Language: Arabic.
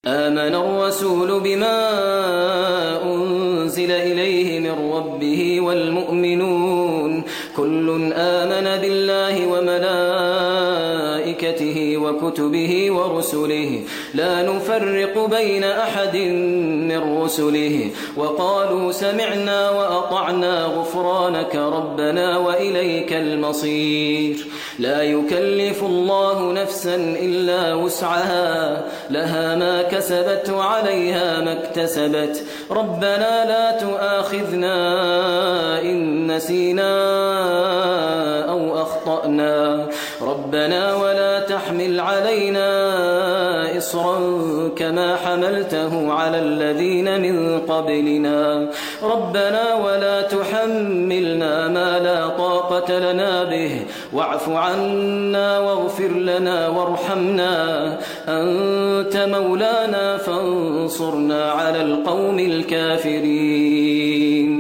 آمن الرسول بما أنزل إليه من ربه والمؤمنون كل آمن بالله وملائكته وكتبه ورسله لا نفرق بين أحد من رسله وقالوا سمعنا وأطعنا غفرانك ربنا وإليك المصير. لا يكلف الله نفسا إلا وسعها لها ما كسبت وعليها ما اكتسبت ربنا لا تؤاخذنا إن نسينا أو أخطأنا ربنا ولا تحمل علينا إصرا كما حملته على الذين من قبلنا ربنا ولا تحملنا ما لا طاقة لنا به واعف عنا واغفر لنا وارحمنا أنت مولانا فانصرنا على القوم الكافرين.